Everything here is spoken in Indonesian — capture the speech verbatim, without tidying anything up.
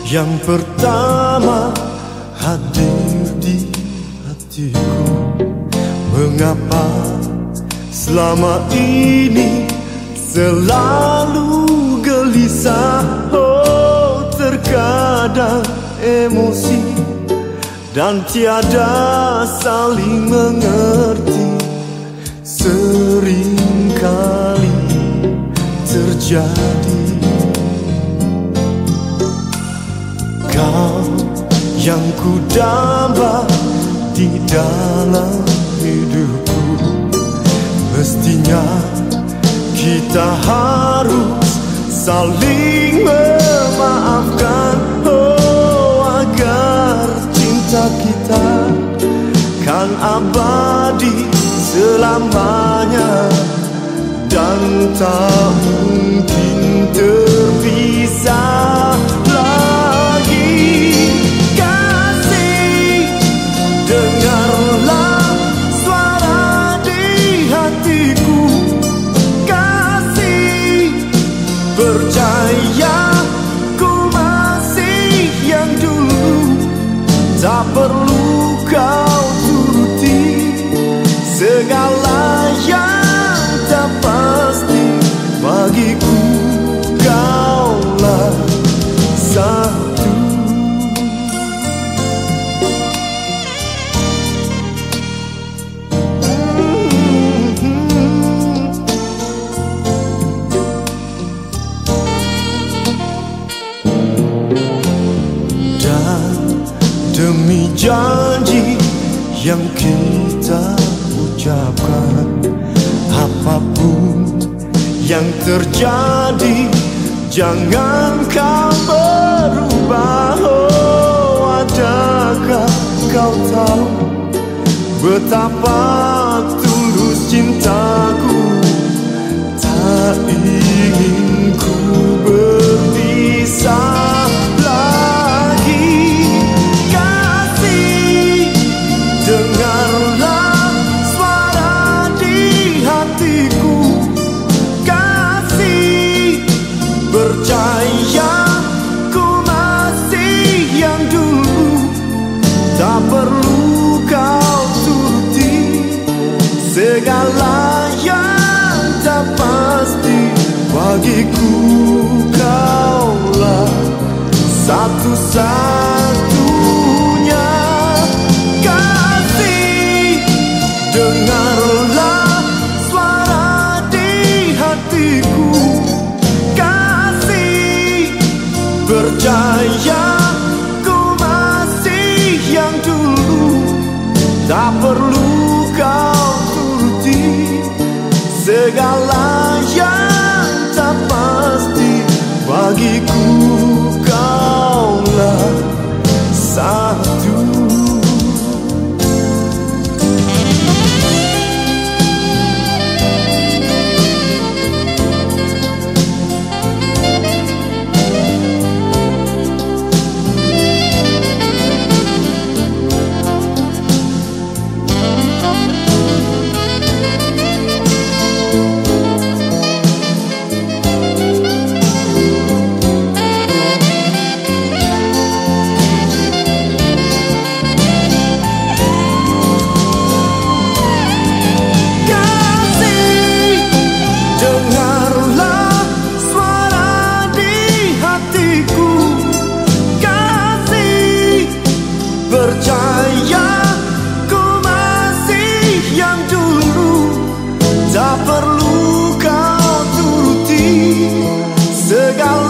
yang pertama hadir di hatiku. Mengapa selama ini selalu gelisah? Oh, terkadang emosi dan tiada saling mengerti seringkali terjadi. Kau yang ku damba di dalam hidupku, mestinya kita harus saling memaafkan. Oh, agar cinta kita kan abadi selamanya dan tak mungkin terpisah lagi. Kasih, dengarlah suara di hatiku. Kasih, percaya ku masih yang dulu. Tak perlu kau turuti segala yang tak pasti. Bagiku kaulah satu. Dan demi janji yang kita ucapkan, apapun yang terjadi jangan kau berubah. Oh, adakah kau tahu betapa tulus cintaku? Tak ingin ku berpisah lagi. Kasih, dengarlah suara di hatiku. Kasih, percaya ku masih yang dulu. Tak perlu kau turuti segala yang tak pasti. Bagiku kaulah satu-satunya. Kasih, dengarlah suara di hatiku. Kasih, percaya ku masih yang dulu. Tak perlu kau turuti segala yang tak pasti. Bagiku kaulah satu. Percaya ku masih yang dulu. Tak perlu kau turuti segala